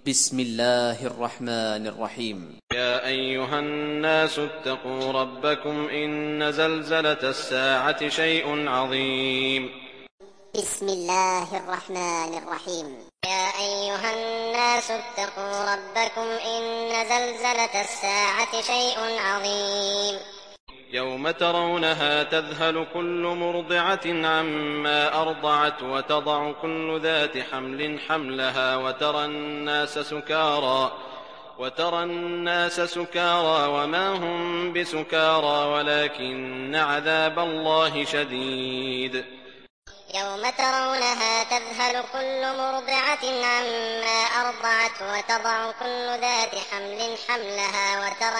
بسم الله الرحمن الرحيم. يا أيها الناس اتقوا ربكم إن زلزلة الساعة شيء عظيم. بسم الله الرحمن الرحيم. يا أيها الناس اتقوا ربكم إن زلزلة الساعة شيء عظيم. يوم ترونها تذهل كل مرضعة عما أرضعت وتضع كل ذات حمل حملها وترى الناس سكارى وما هم بسكارى ولكن عذاب الله شديد. يوم ترونها تذهل كل مرضعة عما أرضعت وتضع كل ذات حمل حملها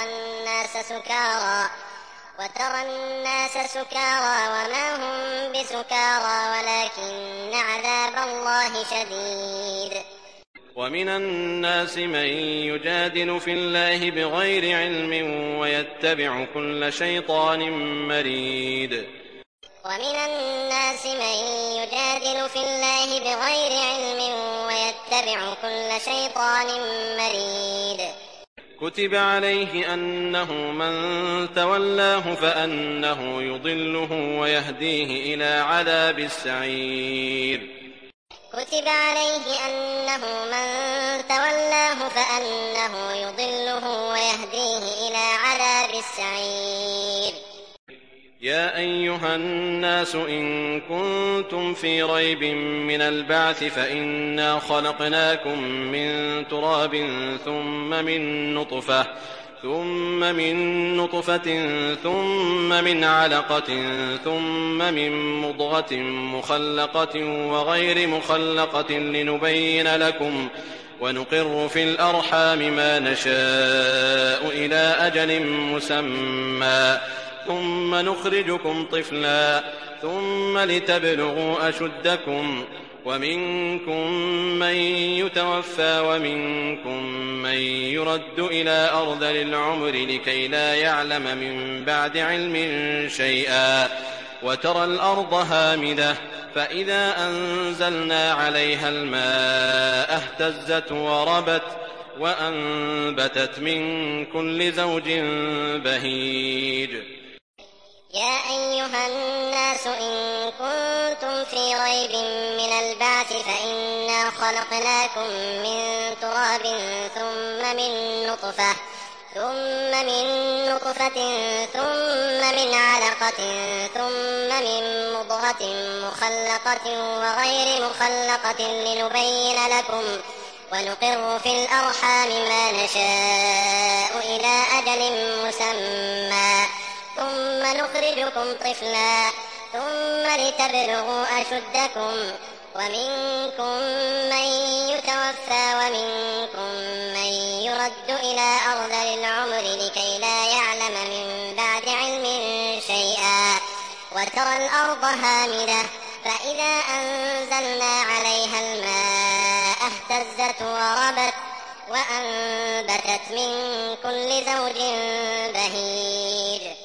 وترى الناس سكارى وما هم بسكارى ولكن عذاب الله شديد. ومن الناس من يجادل في الله بغير علم ويتبع كل شيطان مريد. ومن الناس من يجادل في الله بغير علم ويتبع كل شيطان مريد. كتب عليه أنه من تولاه فأنه يضله ويهديه إلى عذاب السعير. كتب عليه أنه من تولاه فأنه يضله ويهديه إلى عذاب السعير. يا أيها الناس إن كنتم في ريب من البعث فإنا خلقناكم من تراب ثم من نطفة ثم من علقة ثم من مضغة مخلقة وغير مخلقة لنبين لكم ونقر في الأرحام ما نشاء إلى أجل مسمى ثم نخرجكم طفلا ثم لتبلغوا أشدكم ومنكم من يتوفى ومنكم من يرد إلى أرذل العمر لكي لا يعلم من بعد علم شيئا. وترى الأرض هامدة فإذا أنزلنا عليها الماء اهتزت وربت وأنبتت من كل زوج بهيج. يا أيها الناس إن كنتم في ريب من البعث فإنا خلقناكم من تراب ثم من نطفة ثم من علقة ثم من مضغة مخلقة وغير مخلقة لنبين لكم ونقر في الأرحام ما نشاء إلى أجل مسمى ثم نخرجكم طفلا ثم لتبلغوا أشدكم ومنكم من يتوفى ومنكم من يرد إلى أرذل العمر لكي لا يعلم من بعد علم شيئا. وترى الأرض هامدة فإذا أنزلنا عليها الماء اهتزت وربت وأنبتت من كل زوج بهيج.